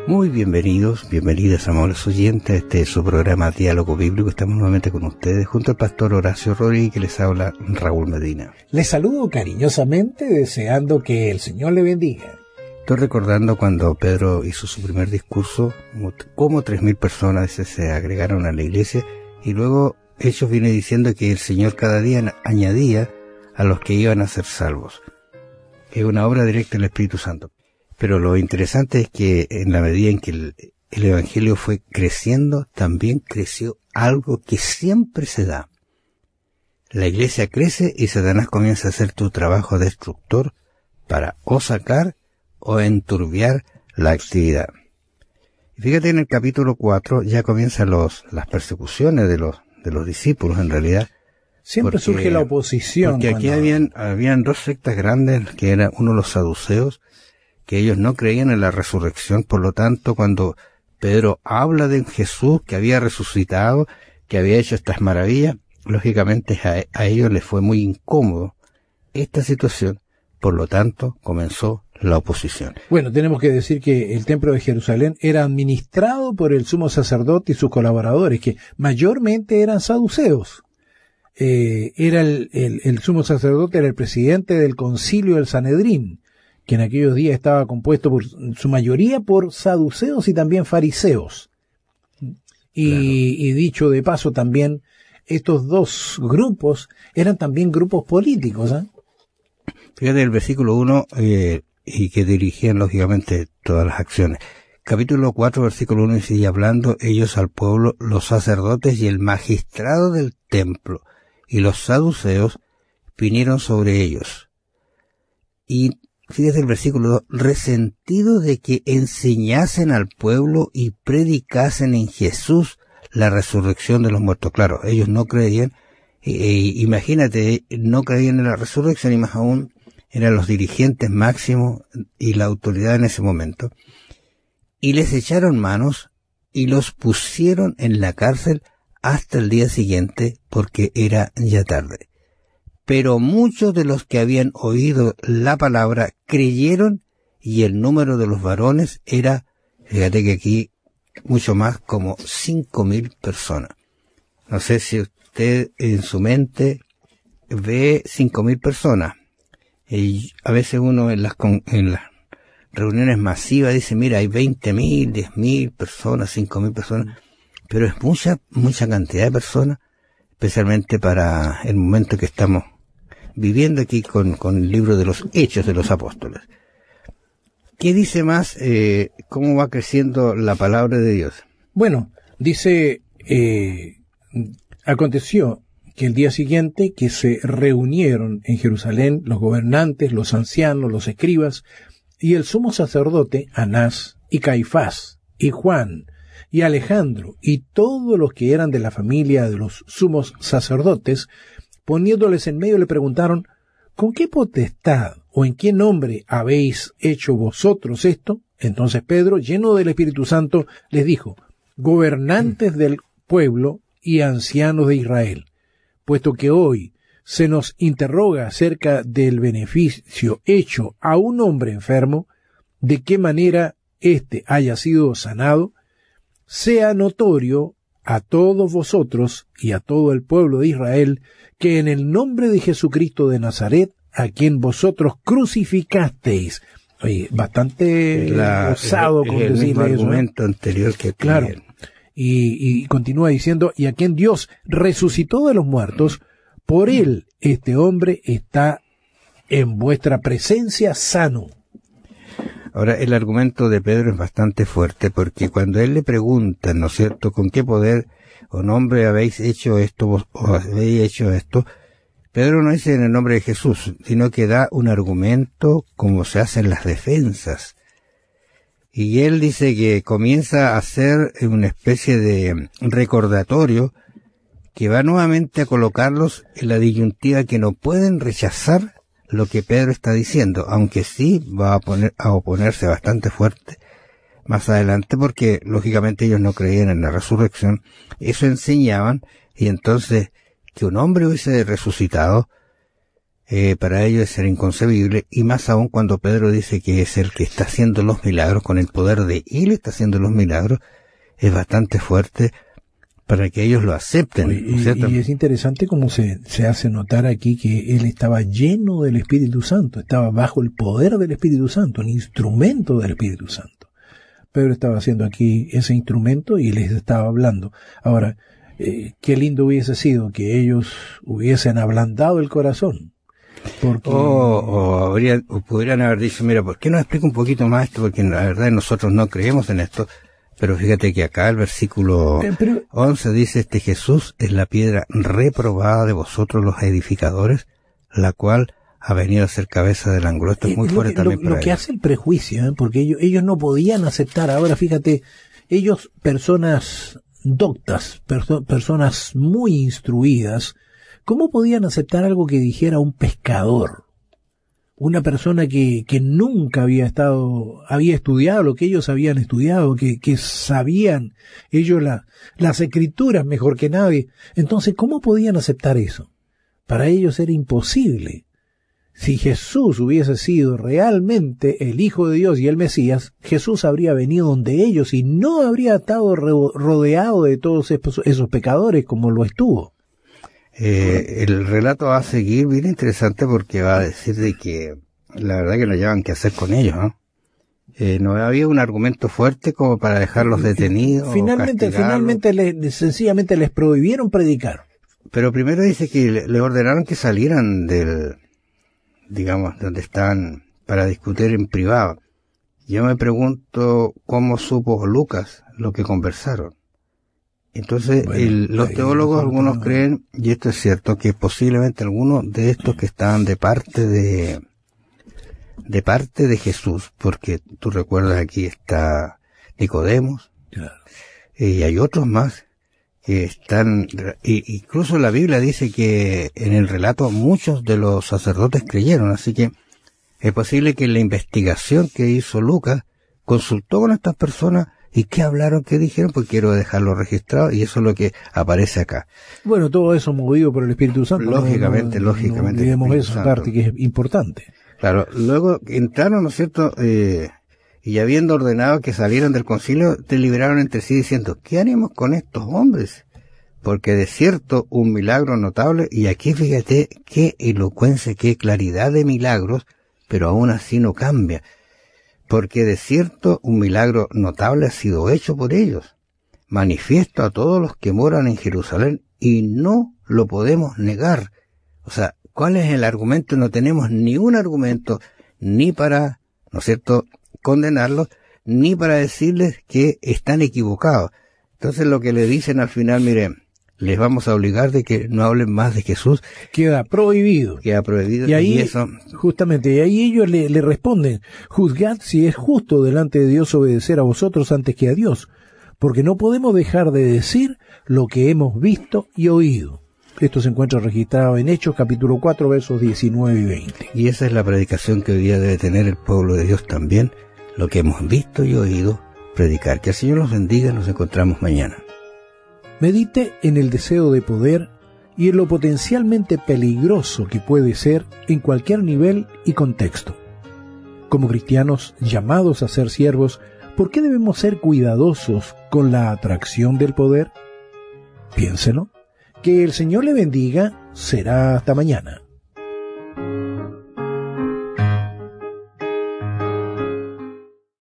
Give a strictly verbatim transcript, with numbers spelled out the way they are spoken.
Muy bienvenidos, bienvenidas, amables oyentes, a este es su programa Diálogo Bíblico. Estamos nuevamente con ustedes, junto al pastor Horacio Rodríguez, que les habla Raúl Medina. Les saludo cariñosamente, deseando que el Señor le bendiga. Estoy recordando cuando Pedro hizo su primer discurso, como tres mil personas se agregaron a la iglesia, y luego Hechos viene diciendo que el Señor cada día añadía a los que iban a ser salvos. Es una obra directa del Espíritu Santo. Pero lo interesante es que en la medida en que el, el Evangelio fue creciendo, también creció algo que siempre se da. La iglesia crece y Satanás comienza a hacer tu trabajo destructor para o sacar o enturbiar la actividad. Y fíjate, en el capítulo cuatro ya comienzan los, las persecuciones de los, de los discípulos en realidad. Siempre porque, surge la oposición. Porque aquí cuando... habían, habían dos sectas grandes, que eran uno los saduceos, que ellos no creían en la resurrección. Por lo tanto, cuando Pedro habla de Jesús que había resucitado, que había hecho estas maravillas, lógicamente a, a ellos les fue muy incómodo esta situación. Por lo tanto, comenzó la oposición. Bueno, tenemos que decir que el templo de Jerusalén era administrado por el sumo sacerdote y sus colaboradores, que mayormente eran saduceos. Eh, era el, el, el sumo sacerdote era el presidente del concilio del Sanedrín, que en aquellos días estaba compuesto por su mayoría por saduceos y también fariseos. Y, claro. y dicho de paso también, estos dos grupos eran también grupos políticos, ¿eh? Fíjate el versículo uno, eh, y que dirigían lógicamente todas las acciones. Capítulo cuatro, versículo uno, y sigue hablando ellos al pueblo, los sacerdotes y el magistrado del templo, y los saduceos vinieron sobre ellos. Y fíjate el versículo dos, resentidos de que enseñasen al pueblo y predicasen en Jesús la resurrección de los muertos. Claro, ellos no creían, eh, imagínate, no creían en la resurrección, y más aún eran los dirigentes máximos y la autoridad en ese momento. Y les echaron manos y los pusieron en la cárcel hasta el día siguiente, porque era ya tarde. Pero muchos de los que habían oído la palabra creyeron, y el número de los varones era, fíjate que aquí, mucho más, como cinco mil personas. No sé si usted en su mente ve cinco mil personas. Y a veces uno en las, en las reuniones masivas dice, mira, hay veinte mil, diez mil personas, cinco mil personas. Pero es mucha, mucha cantidad de personas, especialmente para el momento que estamos viviendo aquí con, con el libro de los Hechos de los Apóstoles. ¿Qué dice más? Eh, ¿Cómo va creciendo la palabra de Dios? Bueno, dice, eh, aconteció que el día siguiente que se reunieron en Jerusalén los gobernantes, los ancianos, los escribas, y el sumo sacerdote, Anás, y Caifás, y Juan, y Alejandro, y todos los que eran de la familia de los sumos sacerdotes, poniéndoles en medio le preguntaron, ¿con qué potestad o en qué nombre habéis hecho vosotros esto? Entonces Pedro, lleno del Espíritu Santo, les dijo, gobernantes del pueblo y ancianos de Israel, puesto que hoy se nos interroga acerca del beneficio hecho a un hombre enfermo, de qué manera éste haya sido sanado, sea notorio a todos vosotros y a todo el pueblo de Israel, que en el nombre de Jesucristo de Nazaret, a quien vosotros crucificasteis. Oye, bastante la, osado el, con el decirle mismo eso. argumento anterior que claro. Y, y continúa diciendo, y a quien Dios resucitó de los muertos, por él este hombre está en vuestra presencia sano. Ahora, el argumento de Pedro es bastante fuerte, porque cuando él le pregunta, ¿no es cierto?, ¿con qué poder o nombre habéis hecho esto, vos, o habéis hecho esto? Pedro no dice en el nombre de Jesús, sino que da un argumento como se hacen las defensas. Y él dice que comienza a hacer una especie de recordatorio que va nuevamente a colocarlos en la disyuntiva que no pueden rechazar lo que Pedro está diciendo, aunque sí va a, poner, a oponerse bastante fuerte más adelante, porque lógicamente ellos no creían en la resurrección, eso enseñaban, y entonces que un hombre hubiese resucitado, eh, para ellos era inconcebible, y más aún cuando Pedro dice que es el que está haciendo los milagros, con el poder de él está haciendo los milagros, es bastante fuerte para que ellos lo acepten. Y, ¿no es cierto? y es interesante cómo se, se hace notar aquí que él estaba lleno del Espíritu Santo, estaba bajo el poder del Espíritu Santo, un instrumento del Espíritu Santo. Pedro estaba haciendo aquí ese instrumento y les estaba hablando. Ahora, eh, qué lindo hubiese sido que ellos hubiesen ablandado el corazón. Porque... O, o, habría, o pudieran haber dicho, mira, ¿por qué no explica un poquito más esto? Porque la verdad nosotros no creemos en esto. Pero fíjate que acá el versículo eh, pero, once dice, este Jesús es la piedra reprobada de vosotros los edificadores, la cual ha venido a ser cabeza del ángulo. Esto es muy fuerte lo, también lo, para lo que ellos. hace el prejuicio, ¿eh? Porque ellos, ellos no podían aceptar. Ahora fíjate, ellos, personas doctas, perso personas muy instruidas, ¿cómo podían aceptar algo que dijera un pescador? Una persona que, que nunca había estado, había estudiado lo que ellos habían estudiado, que, que sabían ellos la, las escrituras mejor que nadie. Entonces, ¿cómo podían aceptar eso? Para ellos era imposible. Si Jesús hubiese sido realmente el Hijo de Dios y el Mesías, Jesús habría venido donde ellos y no habría estado rodeado de todos esos, esos pecadores como lo estuvo. Eh, el relato va a seguir bien interesante porque va a decir de que la verdad que no llevan qué hacer con ellos, ¿no? Eh, no había un argumento fuerte como para dejarlos detenidos. Finalmente, finalmente, les, sencillamente les prohibieron predicar. Pero primero dice que le, le ordenaron que salieran del, digamos, donde estaban para discutir en privado. Yo me pregunto cómo supo Lucas lo que conversaron. Entonces, bueno, el, los teólogos, algunos creen, y esto es cierto, que posiblemente algunos de estos que estaban de parte de, de parte de Jesús, porque tú recuerdas aquí está Nicodemos, claro. eh, y hay otros más que están, y, incluso la Biblia dice que en el relato muchos de los sacerdotes creyeron, así que es posible que la investigación que hizo Lucas consultó con estas personas. ¿Y qué hablaron? ¿Qué dijeron? Pues quiero dejarlo registrado y eso es lo que aparece acá. Bueno, todo eso movido por el Espíritu Santo. Lógicamente, no, lógicamente. No olvidemos esa parte que es importante. Claro, luego entraron, ¿no es cierto? Eh, y habiendo ordenado que salieran del concilio, deliberaron entre sí diciendo, ¿qué haremos con estos hombres? Porque de cierto un milagro notable, y aquí fíjate qué elocuencia, qué claridad de milagros, pero aún así no cambia. Porque de cierto un milagro notable ha sido hecho por ellos, manifiesto a todos los que moran en Jerusalén, y no lo podemos negar. O sea, ¿cuál es el argumento? No tenemos ni un argumento, ni para, ¿no es cierto?, condenarlos, ni para decirles que están equivocados. Entonces lo que le dicen al final, miren, les vamos a obligar de que no hablen más de Jesús. Queda prohibido. Queda prohibido. Y ahí, y eso... justamente, y ahí ellos le, le responden, juzgad si es justo delante de Dios obedecer a vosotros antes que a Dios, porque no podemos dejar de decir lo que hemos visto y oído. Esto se encuentra registrado en Hechos capítulo cuatro, versos diecinueve y veinte. Y esa es la predicación que hoy día debe tener el pueblo de Dios también, lo que hemos visto y oído, predicar. Que el Señor los bendiga, nos encontramos mañana. Medite en el deseo de poder y en lo potencialmente peligroso que puede ser en cualquier nivel y contexto. Como cristianos llamados a ser siervos, ¿por qué debemos ser cuidadosos con la atracción del poder? Piénselo. Que el Señor le bendiga. Será hasta mañana.